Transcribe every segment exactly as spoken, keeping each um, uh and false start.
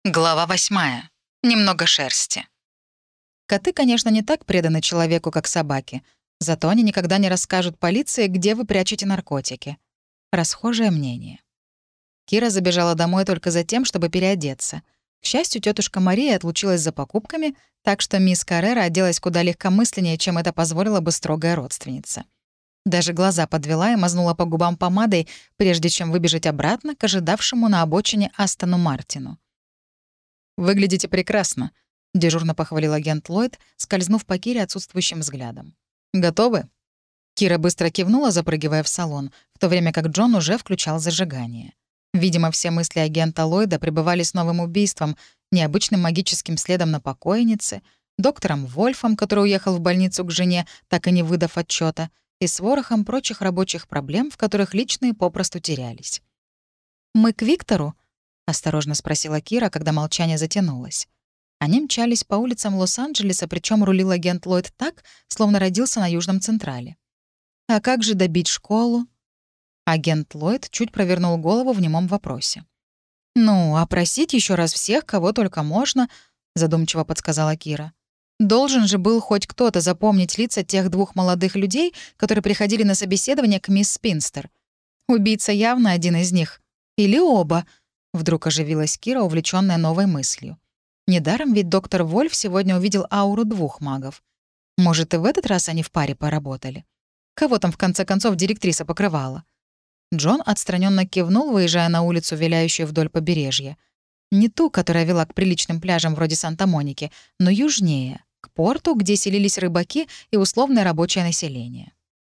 Глава восьмая. Немного шерсти. Коты, конечно, не так преданы человеку, как собаки. Зато они никогда не расскажут полиции, где вы прячете наркотики. Расхожее мнение. Кира забежала домой только за тем, чтобы переодеться. К счастью, тетушка Мария отлучилась за покупками, так что мисс Каррера оделась куда легкомысленнее, чем это позволила бы строгая родственница. Даже глаза подвела и мазнула по губам помадой, прежде чем выбежать обратно к ожидавшему на обочине Астону Мартину. «Выглядите прекрасно», — дежурно похвалил агент Ллойд, скользнув по Кире отсутствующим взглядом. «Готовы?» Кира быстро кивнула, запрыгивая в салон, в то время как Джон уже включал зажигание. Видимо, все мысли агента Ллойда пребывали с новым убийством, необычным магическим следом на покойнице, доктором Вольфом, который уехал в больницу к жене, так и не выдав отчета, и с ворохом прочих рабочих проблем, в которых личные попросту терялись. «Мы к Виктору?» — осторожно спросила Кира, когда молчание затянулось. Они мчались по улицам Лос-Анджелеса, причем рулил агент Ллойд так, словно родился на Южном Централе. «А как же добить школу?» Агент Ллойд чуть провернул голову в немом вопросе. «Ну, опросить еще раз всех, кого только можно», — задумчиво подсказала Кира. «Должен же был хоть кто-то запомнить лица тех двух молодых людей, которые приходили на собеседование к мисс Спинстер. Убийца явно один из них. Или оба», — вдруг оживилась Кира, увлечённая новой мыслью. Недаром ведь доктор Вольф сегодня увидел ауру двух магов. Может, и в этот раз они в паре поработали? Кого там, в конце концов, директриса покрывала? Джон отстраненно кивнул, выезжая на улицу, виляющую вдоль побережья. Не ту, которая вела к приличным пляжам вроде Санта-Моники, но южнее, к порту, где селились рыбаки и условное рабочее население.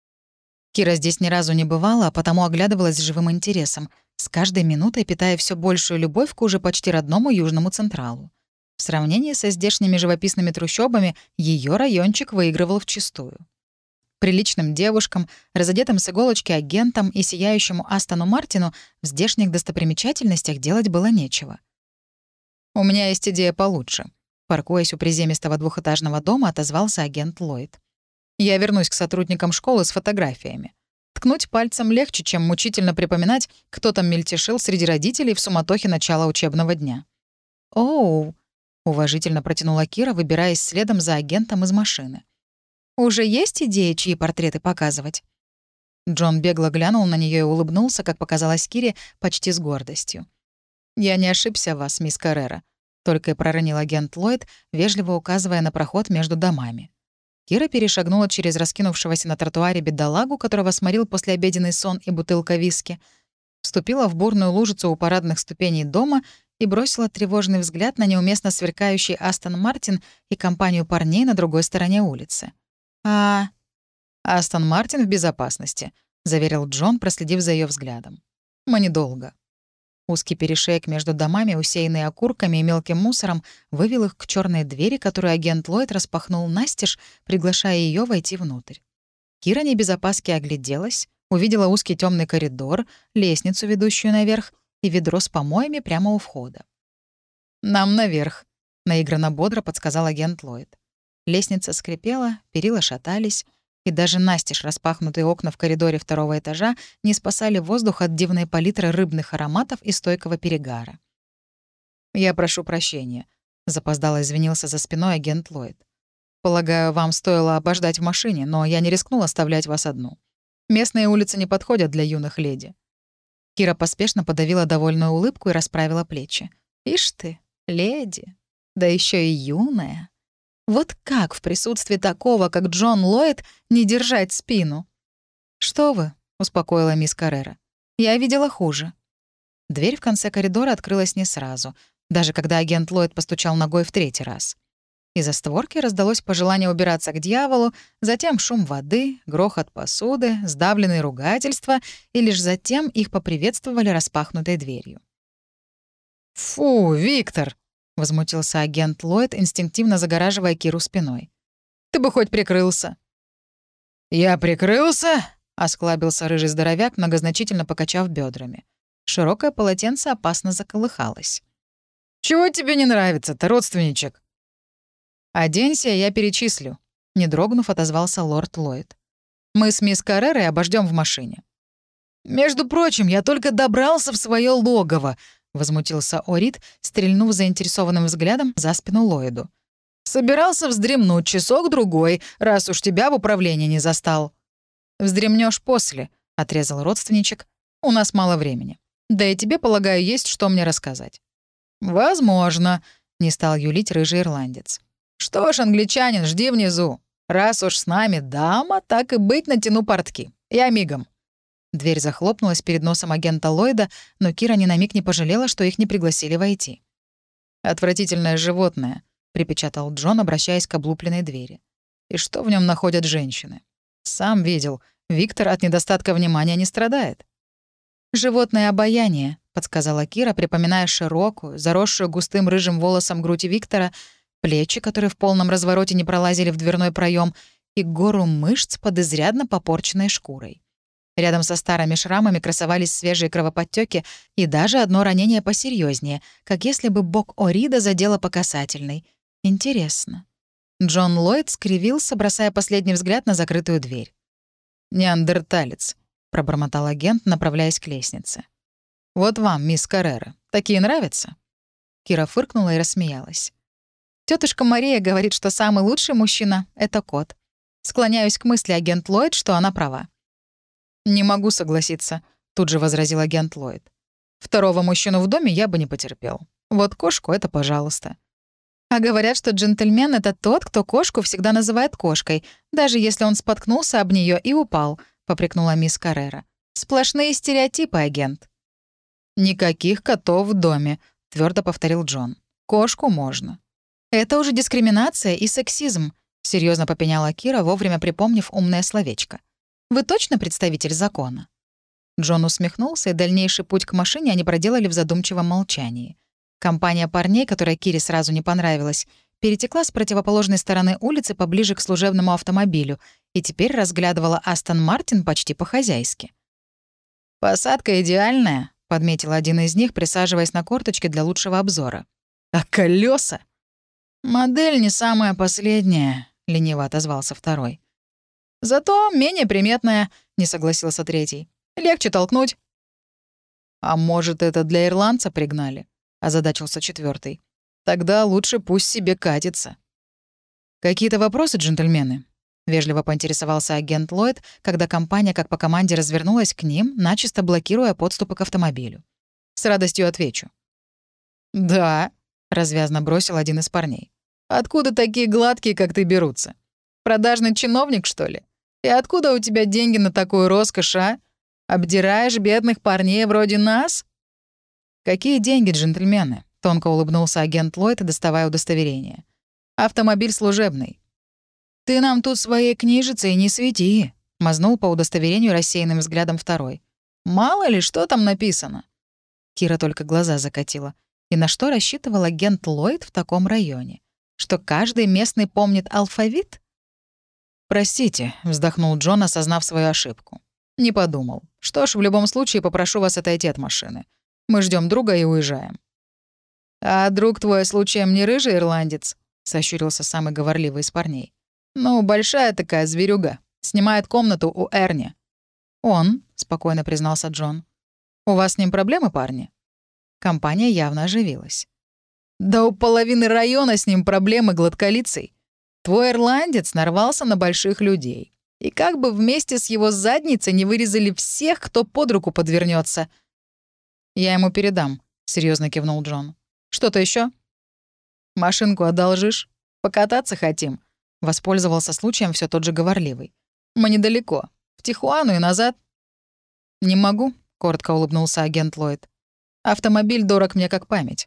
Кира здесь ни разу не бывала, а потому оглядывалась с живым интересом, с каждой минутой питая все большую любовь к уже почти родному Южному Централу. В сравнении со здешними живописными трущобами ее райончик выигрывал вчистую. Приличным девушкам, разодетым с иголочки агентам и сияющему Астону Мартину в здешних достопримечательностях делать было нечего. «У меня есть идея получше», — паркуясь у приземистого двухэтажного дома, отозвался агент Ллойд. «Я вернусь к сотрудникам школы с фотографиями. Ткнуть пальцем легче, чем мучительно припоминать, кто там мельтешил среди родителей в суматохе начала учебного дня». «Оу», — уважительно протянула Кира, выбираясь следом за агентом из машины. «Уже есть идеи, чьи портреты показывать?» Джон бегло глянул на нее и улыбнулся, как показалось Кире, почти с гордостью. «Я не ошибся в вас, мисс Каррера», — только и проронил агент Ллойд, вежливо указывая на проход между домами. Кира перешагнула через раскинувшегося на тротуаре бедолагу, которого сморил послеобеденный сон и бутылка виски, вступила в бурную лужицу у парадных ступеней дома и бросила тревожный взгляд на неуместно сверкающий Астон Мартин и компанию парней на другой стороне улицы. «А...» «Астон Мартин в безопасности», — заверил Джон, проследив за ее взглядом. «Мы недолго». Узкий перешеек между домами, усеянный окурками и мелким мусором, вывел их к черной двери, которую агент Ллойд распахнул настежь, приглашая ее войти внутрь. Кира не без опаски огляделась, увидела узкий темный коридор, лестницу, ведущую наверх, и ведро с помоями прямо у входа. «Нам наверх», — наигранно бодро подсказал агент Ллойд. Лестница скрипела, перила шатались, и даже настежь распахнутые окна в коридоре второго этажа не спасали воздух от дивной палитры рыбных ароматов и стойкого перегара. «Я прошу прощения», — запоздало извинился за спиной агент Ллойд. «Полагаю, вам стоило обождать в машине, но я не рискнул оставлять вас одну. Местные улицы не подходят для юных леди». Кира поспешно подавила довольную улыбку и расправила плечи. «Ишь ты, леди, да еще и юная. Вот как в присутствии такого, как Джон Ллойд, не держать спину?» «Что вы?» — успокоила мисс Каррера. «Я видела хуже». Дверь в конце коридора открылась не сразу, даже когда агент Ллойд постучал ногой в третий раз. Из-за створки раздалось пожелание убираться к дьяволу, затем шум воды, грохот посуды, сдавленные ругательства, и лишь затем их поприветствовали распахнутой дверью. «Фу, Виктор!» — возмутился агент Ллойд, инстинктивно загораживая Киру спиной. «Ты бы хоть прикрылся». «Я прикрылся?» — осклабился рыжий здоровяк, многозначительно покачав бедрами. Широкое полотенце опасно заколыхалось. «Чего тебе не нравится-то, родственничек?» «Оденься, я перечислю», — не дрогнув, отозвался лорд Ллойд. «Мы с мисс Каррерой обождем в машине». «Между прочим, я только добрался в свое логово», — возмутился Орид, стрельнув заинтересованным взглядом за спину Ллойду. «Собирался вздремнуть часок-другой, раз уж тебя в управлении не застал». «Вздремнешь после», — отрезал родственничек. «У нас мало времени. Да и тебе, полагаю, есть что мне рассказать». «Возможно», — не стал юлить рыжий ирландец. «Что ж, англичанин, жди внизу. Раз уж с нами дама, так и быть, натяну портки. Я мигом». Дверь захлопнулась перед носом агента Ллойда, но Кира ни на миг не пожалела, что их не пригласили войти. «Отвратительное животное», — припечатал Джон, обращаясь к облупленной двери. «И что в нем находят женщины? Сам видел, Виктор от недостатка внимания не страдает». «Животное обаяние», — подсказала Кира, припоминая широкую, заросшую густым рыжим волосом грудь Виктора, плечи, которые в полном развороте не пролазили в дверной проем, и гору мышц под изрядно попорченной шкурой. Рядом со старыми шрамами красовались свежие кровоподтёки и даже одно ранение посерьезнее, как если бы бок Орида задело по касательной. Интересно. Джон Ллойд скривился, бросая последний взгляд на закрытую дверь. «Неандерталец», — пробормотал агент, направляясь к лестнице. «Вот вам, мисс Каррера, такие нравятся?» Кира фыркнула и рассмеялась. Тетушка Мария говорит, что самый лучший мужчина — это кот. Склоняюсь к мысли, агент Ллойд, что она права. «Не могу согласиться», — тут же возразил агент Ллойд. «Второго мужчину в доме я бы не потерпел. Вот кошку — это пожалуйста». А говорят, что джентльмен — это тот, кто кошку всегда называет кошкой, даже если он споткнулся об нее и упал, — попрекнула мисс Каррера. «Сплошные стереотипы, агент». «Никаких котов в доме», — твердо повторил Джон. «Кошку можно». «Это уже дискриминация и сексизм», — серьезно попеняла Кира, вовремя припомнив умное словечко. «Вы точно представитель закона?» Джон усмехнулся, и дальнейший путь к машине они проделали в задумчивом молчании. Компания парней, которая Кире сразу не понравилась, перетекла с противоположной стороны улицы поближе к служебному автомобилю и теперь разглядывала Астон Мартин почти по-хозяйски. «Посадка идеальная», — подметил один из них, присаживаясь на корточке для лучшего обзора. «А колеса? «Модель не самая последняя», — лениво отозвался второй. «Зато менее приметная», — не согласился третий. «Легче толкнуть». «А может, это для ирландца пригнали?» — озадачился четвертый. «Тогда лучше пусть себе катится». «Какие-то вопросы, джентльмены?» — вежливо поинтересовался агент Ллойд, когда компания, как по команде, развернулась к ним, начисто блокируя подступы к автомобилю. «С радостью отвечу». «Да», — развязно бросил один из парней. «Откуда такие гладкие, как ты, берутся? Продажный чиновник, что ли? И откуда у тебя деньги на такую роскошь, а? Обдираешь бедных парней вроде нас?» «Какие деньги, джентльмены?» — тонко улыбнулся агент Ллойд, доставая удостоверение. «Автомобиль служебный». «Ты нам тут своей книжицей не свети», — мазнул по удостоверению рассеянным взглядом второй. «Мало ли, что там написано». Кира только глаза закатила. И на что рассчитывал агент Ллойд в таком районе? Что каждый местный помнит алфавит? «Простите», — вздохнул Джон, осознав свою ошибку. «Не подумал. Что ж, в любом случае попрошу вас отойти от машины. Мы ждем друга и уезжаем». «А друг твой случаем не рыжий ирландец?» — сощурился самый говорливый из парней. «Ну, большая такая зверюга. Снимает комнату у Эрни». «Он», — спокойно признался Джон. «У вас с ним проблемы, парни?» Компания явно оживилась. «Да у половины района с ним проблемы гладколицей. Твой ирландец нарвался на больших людей. И как бы вместе с его задницей не вырезали всех, кто под руку подвернется. «Я ему передам», — серьезно кивнул Джон. «Что-то еще? «Машинку одолжишь? Покататься хотим», — воспользовался случаем все тот же говорливый. «Мы недалеко. В Тихуану и назад». «Не могу», — коротко улыбнулся агент Ллойд. «Автомобиль дорог мне как память».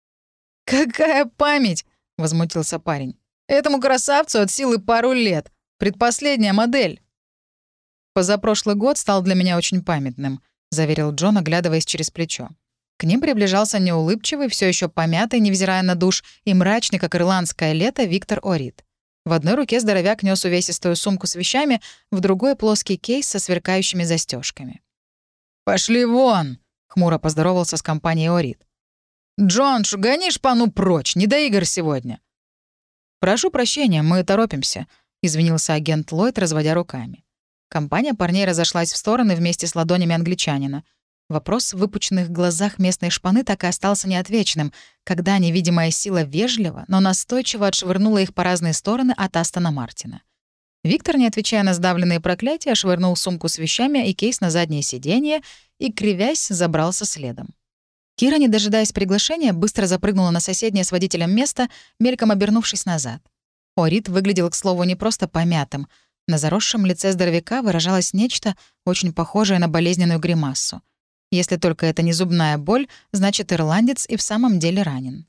«Какая память?» — возмутился парень. «Этому красавцу от силы пару лет. Предпоследняя модель». «Позапрошлый год стал для меня очень памятным», — заверил Джон, оглядываясь через плечо. К ним приближался неулыбчивый, все еще помятый, невзирая на душ, и мрачный, как ирландское лето, Виктор Орид. В одной руке здоровяк нес увесистую сумку с вещами, в другой — плоский кейс со сверкающими застежками. «Пошли вон!» — хмуро поздоровался с компанией Орид. «Джон, шугани шпану прочь, не до игр сегодня». «Прошу прощения, мы торопимся», — извинился агент Ллойд, разводя руками. Компания парней разошлась в стороны вместе с ладонями англичанина. Вопрос в выпученных глазах местной шпаны так и остался неотвеченным, когда невидимая сила вежливо, но настойчиво отшвырнула их по разные стороны от Астона Мартина. Виктор, не отвечая на сдавленные проклятия, швырнул сумку с вещами и кейс на заднее сиденье и, кривясь, забрался следом. Кира, не дожидаясь приглашения, быстро запрыгнула на соседнее с водителем место, мельком обернувшись назад. Орид выглядел, к слову, не просто помятым. На заросшем лице здоровяка выражалось нечто, очень похожее на болезненную гримассу. Если только это не зубная боль, значит, ирландец и в самом деле ранен.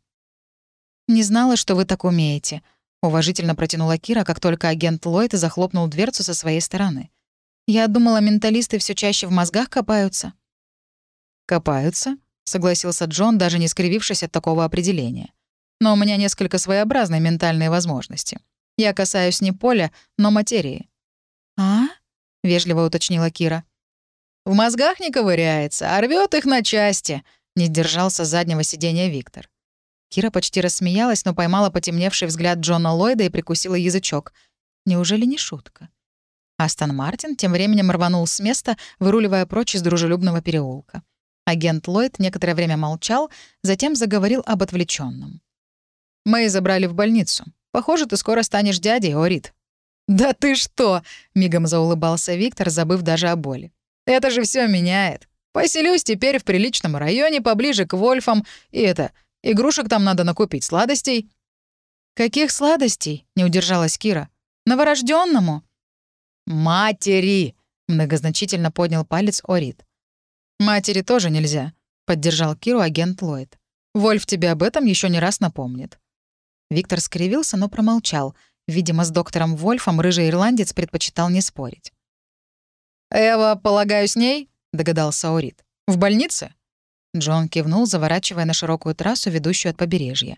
«Не знала, что вы так умеете», — уважительно протянула Кира, как только агент Ллойд захлопнул дверцу со своей стороны. «Я думала, менталисты все чаще в мозгах копаются». «Копаются?» — согласился Джон, даже не скривившись от такого определения. «Но у меня несколько своеобразные ментальные возможности. Я касаюсь не поля, но материи». «А?» — вежливо уточнила Кира. «В мозгах не ковыряется, а рвёт их на части», — не сдержался с заднего сиденья Виктор. Кира почти рассмеялась, но поймала потемневший взгляд Джона Ллойда и прикусила язычок. Неужели не шутка? Астон Мартин тем временем рванул с места, выруливая прочь из дружелюбного переулка. Агент Ллойд некоторое время молчал, затем заговорил об отвлечённом. «Мы забрали в больницу. Похоже, ты скоро станешь дядей, Орид». «Да ты что!» — мигом заулыбался Виктор, забыв даже о боли. «Это же всё меняет. Поселюсь теперь в приличном районе, поближе к Вольфам, и это, игрушек там надо накупить, сладостей». «Каких сладостей?» — не удержалась Кира. «Новорождённому?» «Матери!» — многозначительно поднял палец Орид. «Матери тоже нельзя», — поддержал Киру агент Ллойд. «Вольф тебе об этом ещё не раз напомнит». Виктор скривился, но промолчал. Видимо, с доктором Вольфом рыжий ирландец предпочитал не спорить. «Эва, полагаю, с ней?» — догадался Орид. «В больнице?» Джон кивнул, заворачивая на широкую трассу, ведущую от побережья.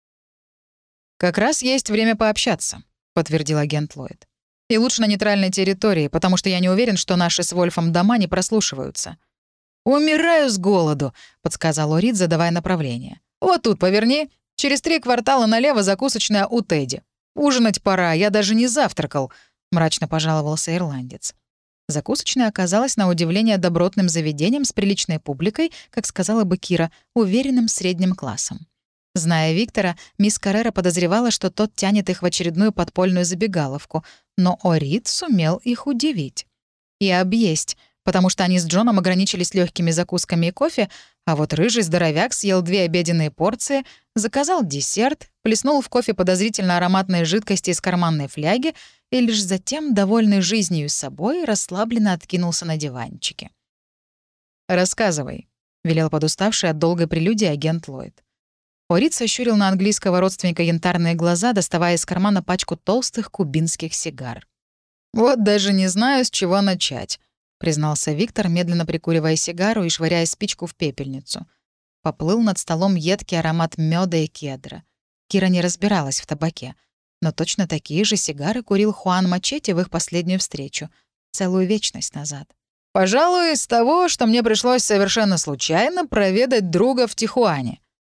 «Как раз есть время пообщаться», — подтвердил агент Ллойд. «И лучше на нейтральной территории, потому что я не уверен, что наши с Вольфом дома не прослушиваются». «Умираю с голоду», — подсказал Орид, задавая направление. «Вот тут поверни. Через три квартала налево закусочная у Тедди. Ужинать пора, я даже не завтракал», — мрачно пожаловался ирландец. Закусочная оказалась на удивление добротным заведением с приличной публикой, как сказала бы Кира, уверенным средним классом. Зная Виктора, мисс Каррера подозревала, что тот тянет их в очередную подпольную забегаловку, но Орид сумел их удивить. И объесть, потому что они с Джоном ограничились легкими закусками и кофе, а вот рыжий здоровяк съел две обеденные порции, заказал десерт, плеснул в кофе подозрительно ароматной жидкости из карманной фляги и лишь затем, довольный жизнью и собой, расслабленно откинулся на диванчике. «Рассказывай», — велел подуставший от долгой прелюдии агент Ллойд. Орид сощурил на английского родственника янтарные глаза, доставая из кармана пачку толстых кубинских сигар. «Вот даже не знаю, с чего начать», — признался Виктор, медленно прикуривая сигару и швыряя спичку в пепельницу. Поплыл над столом едкий аромат мёда и кедра. Кира не разбиралась в табаке, но точно такие же сигары курил Хуан Мачете в их последнюю встречу, целую вечность назад. «Пожалуй, из того, что мне пришлось совершенно случайно проведать друга в Тихуане».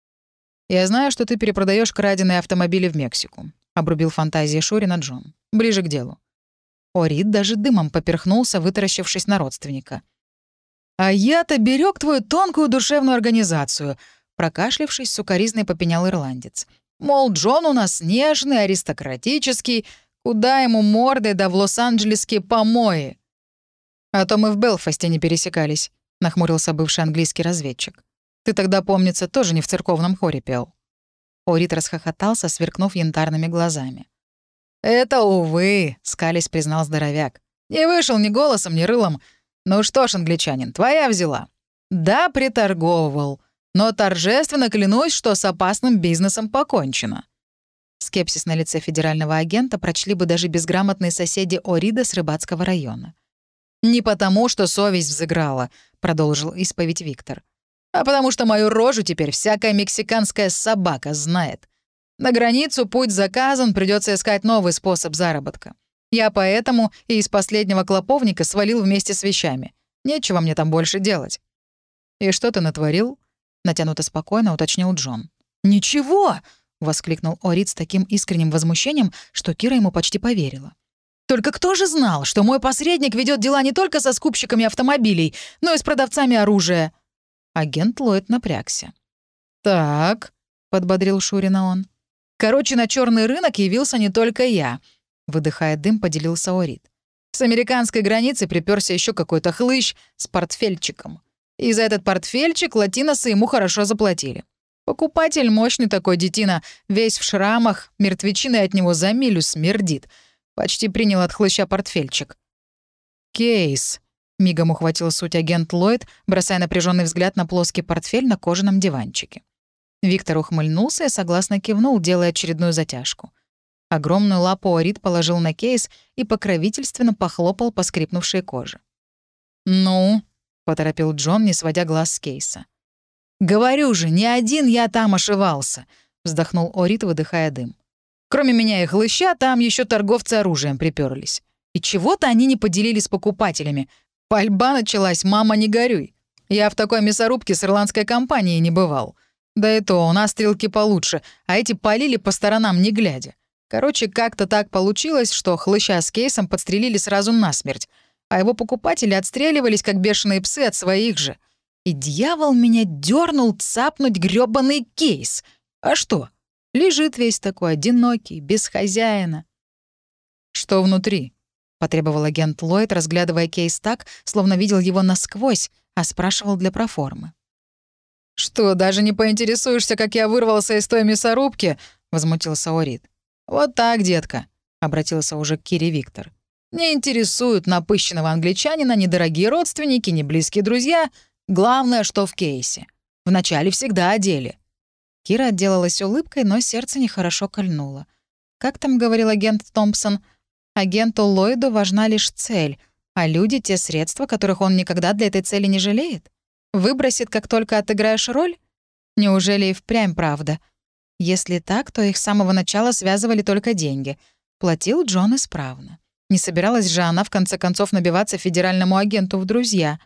«Я знаю, что ты перепродаешь краденые автомобили в Мексику», — обрубил фантазии Шурина Джон. «Ближе к делу». Орид даже дымом поперхнулся, вытаращившись на родственника. «А я-то берег твою тонкую душевную организацию», — прокашлявшись, сукоризной попенял ирландец. «Мол, Джон у нас нежный, аристократический, куда ему мордой да в лос-анджелесские помои». «А то мы в Белфасте не пересекались», — нахмурился бывший английский разведчик. «Ты тогда, помнится, тоже не в церковном хоре пел». Орид расхохотался, сверкнув янтарными глазами. «Это, увы», — скались признал здоровяк. «Не вышел ни голосом, ни рылом. Ну что ж, англичанин, твоя взяла. Да, приторговывал, но торжественно клянусь, что с опасным бизнесом покончено». Скепсис на лице федерального агента прочли бы даже безграмотные соседи Орида с рыбацкого района. «Не потому, что совесть взыграла», — продолжил исповедь Виктор, «а потому что мою рожу теперь всякая мексиканская собака знает. На границу путь заказан, придется искать новый способ заработка. Я поэтому и из последнего клоповника свалил вместе с вещами. Нечего мне там больше делать». «И что ты натворил?» — натянуто спокойно уточнил Джон. «Ничего!» — воскликнул Орид с таким искренним возмущением, что Кира ему почти поверила. Только кто же знал, что мой посредник ведет дела не только со скупщиками автомобилей, но и с продавцами оружия?» Агент Ллойд напрягся. «Так», — подбодрил Шурина он. «Короче, на черный рынок явился не только я», — выдыхая дым, поделился Орит. «С американской границы приперся еще какой-то хлыщ с портфельчиком. И за этот портфельчик латиносы ему хорошо заплатили. Покупатель мощный такой детина, весь в шрамах, мертвечиной от него за милю смердит. Почти принял от хлыща портфельчик». «Кейс», — мигом ухватил суть агент Ллойд, бросая напряженный взгляд на плоский портфель на кожаном диванчике. Виктор ухмыльнулся и согласно кивнул, делая очередную затяжку. Огромную лапу Орит положил на кейс и покровительственно похлопал по скрипнувшей коже. «Ну?» — поторопил Джон, не сводя глаз с кейса. «Говорю же, не один я там ошивался», — вздохнул Орит, выдыхая дым. «Кроме меня и хлыща, там еще торговцы оружием приперлись. И чего-то они не поделили с покупателями. Пальба началась, мама, не горюй. Я в такой мясорубке с ирландской компанией не бывал. Да и то, у нас стрелки получше, а эти полили по сторонам не глядя. Короче, как-то так получилось, что хлыща с кейсом подстрелили сразу насмерть, а его покупатели отстреливались, как бешеные псы, от своих же. И дьявол меня дернул цапнуть грёбаный кейс. А что? Лежит весь такой, одинокий, без хозяина. «Что внутри?» — потребовал агент Ллойд, разглядывая кейс так, словно видел его насквозь, а спрашивал для проформы. «Что, даже не поинтересуешься, как я вырвался из той мясорубки?» — возмутился Орит. «Вот так, детка», — обратился уже к Кире Виктор. «Не интересуют напыщенного англичанина ни дорогие родственники, ни близкие друзья. Главное, что в кейсе. Вначале всегда о деле». Кира отделалась улыбкой, но сердце нехорошо кольнуло. Как там говорил агент Томпсон, агенту Ллойду важна лишь цель, а люди — те средства, которых он никогда для этой цели не жалеет. Выбросит, как только отыграешь роль? Неужели и впрямь правда? Если так, то их с самого начала связывали только деньги. Платил Джон исправно. Не собиралась же она, в конце концов, набиваться федеральному агенту в друзья.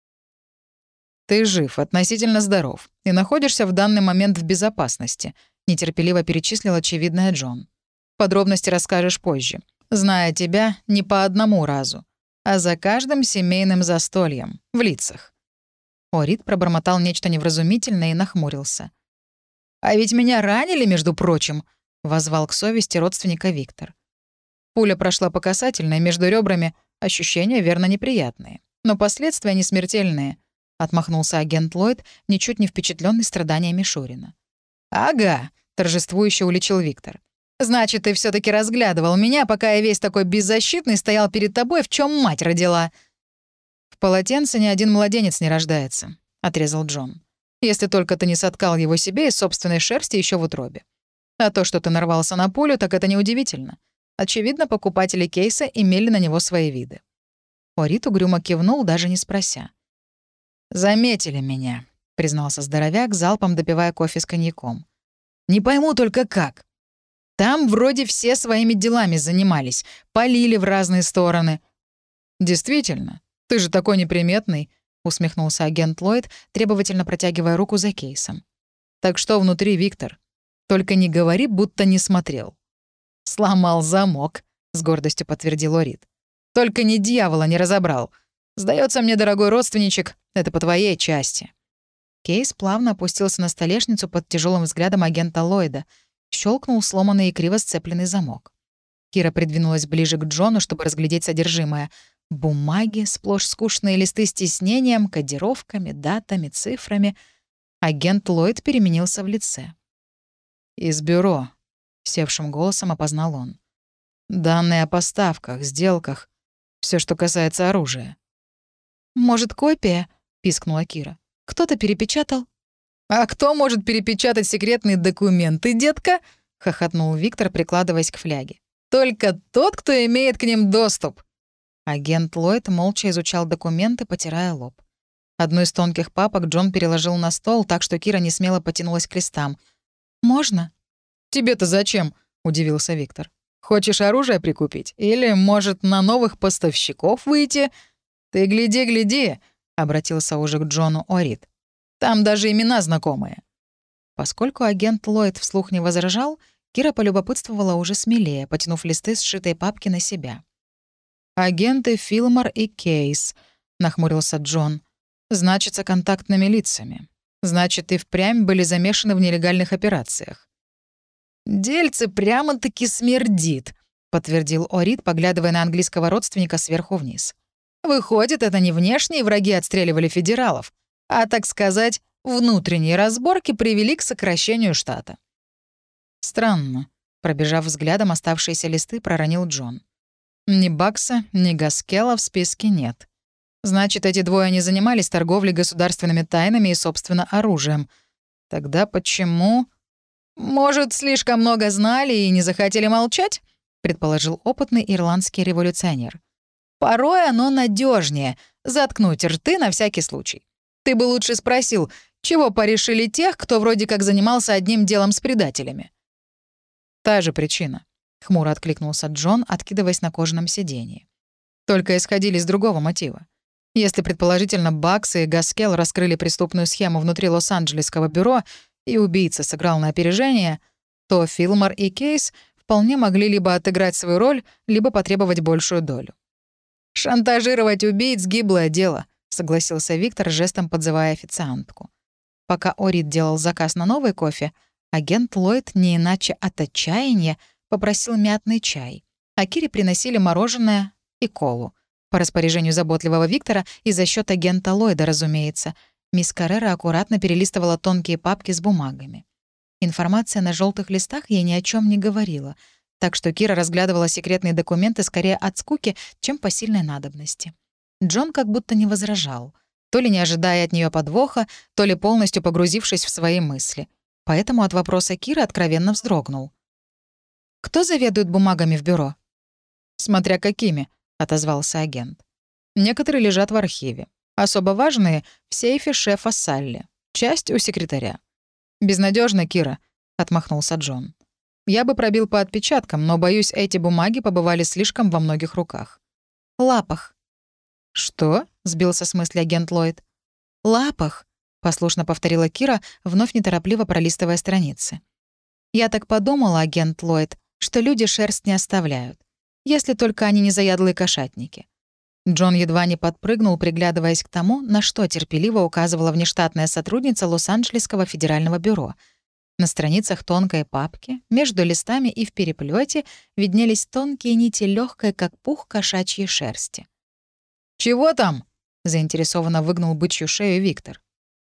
«Ты жив, относительно здоров, и находишься в данный момент в безопасности», — нетерпеливо перечислил очевидное Джон. «Подробности расскажешь позже. Зная тебя не по одному разу, а за каждым семейным застольем, в лицах». Орит пробормотал нечто невразумительное и нахмурился. «А ведь меня ранили, между прочим», — воззвал к совести родственника Виктор. Пуля прошла по касательной, между ребрами, ощущения верно неприятные. Но последствия не смертельные, — отмахнулся агент Ллойд, ничуть не впечатленный страданиями Шурина. «Ага», — торжествующе уличил Виктор. «Значит, ты все таки разглядывал меня, пока я весь такой беззащитный стоял перед тобой, в чем мать родила». «В полотенце ни один младенец не рождается», — отрезал Джон. «Если только ты не соткал его себе из собственной шерсти еще в утробе. А то, что ты нарвался на пулю, так это неудивительно. Очевидно, покупатели кейса имели на него свои виды». Орит угрюмо кивнул, даже не спрося. «Заметили меня», — признался здоровяк, залпом допивая кофе с коньяком. «Не пойму только как. Там вроде все своими делами занимались, полили в разные стороны». «Действительно, ты же такой неприметный», — усмехнулся агент Ллойд, требовательно протягивая руку за кейсом. «Так что внутри, Виктор? Только не говори, будто не смотрел». «Сломал замок», — с гордостью подтвердил Орит. «Только ни дьявола не разобрал. Сдается мне, дорогой родственничек, это по твоей части». Кейс плавно опустился на столешницу под тяжелым взглядом агента Ллойда. Щелкнул сломанный и криво сцепленный замок. Кира придвинулась ближе к Джону, чтобы разглядеть содержимое. Бумаги, сплошь скучные листы с тиснением, кодировками, датами, цифрами. Агент Ллойд переменился в лице. «Из бюро», — севшим голосом опознал он. «Данные о поставках, сделках, все, что касается оружия». «Может, копия?» — пискнула Кира. «Кто-то перепечатал?» «А кто может перепечатать секретные документы, детка?» — хохотнул Виктор, прикладываясь к фляге. «Только тот, кто имеет к ним доступ». Агент Ллойд молча изучал документы, потирая лоб. Одну из тонких папок Джон переложил на стол, так что Кира несмело потянулась к листам. «Можно?» «Тебе-то зачем?» — удивился Виктор. «Хочешь оружие прикупить? Или, может, на новых поставщиков выйти?» «Ты гляди, гляди!» — обратился уже к Джону Орит. «Там даже имена знакомые». Поскольку агент Ллойд вслух не возражал, Кира полюбопытствовала уже смелее, потянув листы сшитой папки на себя. «Агенты Филмор и Кейс», — нахмурился Джон. «Значится, контактными лицами. Значит, и впрямь были замешаны в нелегальных операциях». «Дельце прямо-таки смердит», — подтвердил Орид, поглядывая на английского родственника сверху вниз. «Выходит, это не внешние враги отстреливали федералов, а, так сказать, внутренние разборки привели к сокращению штата». «Странно», — пробежав взглядом оставшиеся листы, проронил Джон. «Ни Бакса, ни Гаскелла в списке нет. Значит, эти двое не занимались торговлей государственными тайнами и, собственно, оружием. Тогда почему...» «Может, слишком много знали и не захотели молчать?» — предположил опытный ирландский революционер. «Порой оно надежнее заткнуть рты на всякий случай. Ты бы лучше спросил, чего порешили тех, кто вроде как занимался одним делом с предателями?» «Та же причина», — хмуро откликнулся Джон, откидываясь на кожаном сиденье. «Только исходили из другого мотива. Если, предположительно, Бакс и Гаскелл раскрыли преступную схему внутри Лос-Анджелесского бюро, и убийца сыграл на опережение, то Филмор и Кейс вполне могли либо отыграть свою роль, либо потребовать большую долю. «Шантажировать убийц — гиблое дело», — согласился Виктор, жестом подзывая официантку. Пока Орид делал заказ на новый кофе, агент Ллойд не иначе от отчаяния попросил мятный чай, а Кире приносили мороженое и колу. По распоряжению заботливого Виктора и за счет агента Ллойда, разумеется. Мисс Каррера аккуратно перелистывала тонкие папки с бумагами. Информация на желтых листах ей ни о чем не говорила, так что Кира разглядывала секретные документы скорее от скуки, чем по сильной надобности. Джон как будто не возражал, то ли не ожидая от нее подвоха, то ли полностью погрузившись в свои мысли. Поэтому от вопроса Киры откровенно вздрогнул. «Кто заведует бумагами в бюро?» «Смотря какими», — отозвался агент. «Некоторые лежат в архиве. Особо важные — в сейфе шефа Салли. Часть у секретаря». «Безнадежно, Кира», — отмахнулся Джон. «Я бы пробил по отпечаткам, но, боюсь, эти бумаги побывали слишком во многих руках». «Лапах». «Что?» — сбился с мысли агент Ллойд. «Лапах», — послушно повторила Кира, вновь неторопливо пролистывая страницы. «Я так подумала, агент Ллойд, что люди шерсть не оставляют, если только они не заядлые кошатники». Джон едва не подпрыгнул, приглядываясь к тому, на что терпеливо указывала внештатная сотрудница Лос-Анджелесского федерального бюро. На страницах тонкой папки, между листами и в переплете виднелись тонкие нити легкой, как пух кошачьей шерсти. «Чего там?» — заинтересованно выгнул бычью шею Виктор.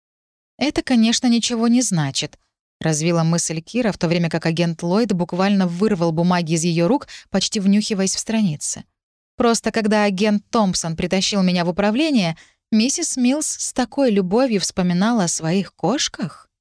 «Это, конечно, ничего не значит», — развила мысль Кира, в то время как агент Ллойд буквально вырвал бумаги из ее рук, почти внюхиваясь в страницы. «Просто когда агент Томпсон притащил меня в управление, миссис Милс с такой любовью вспоминала о своих кошках».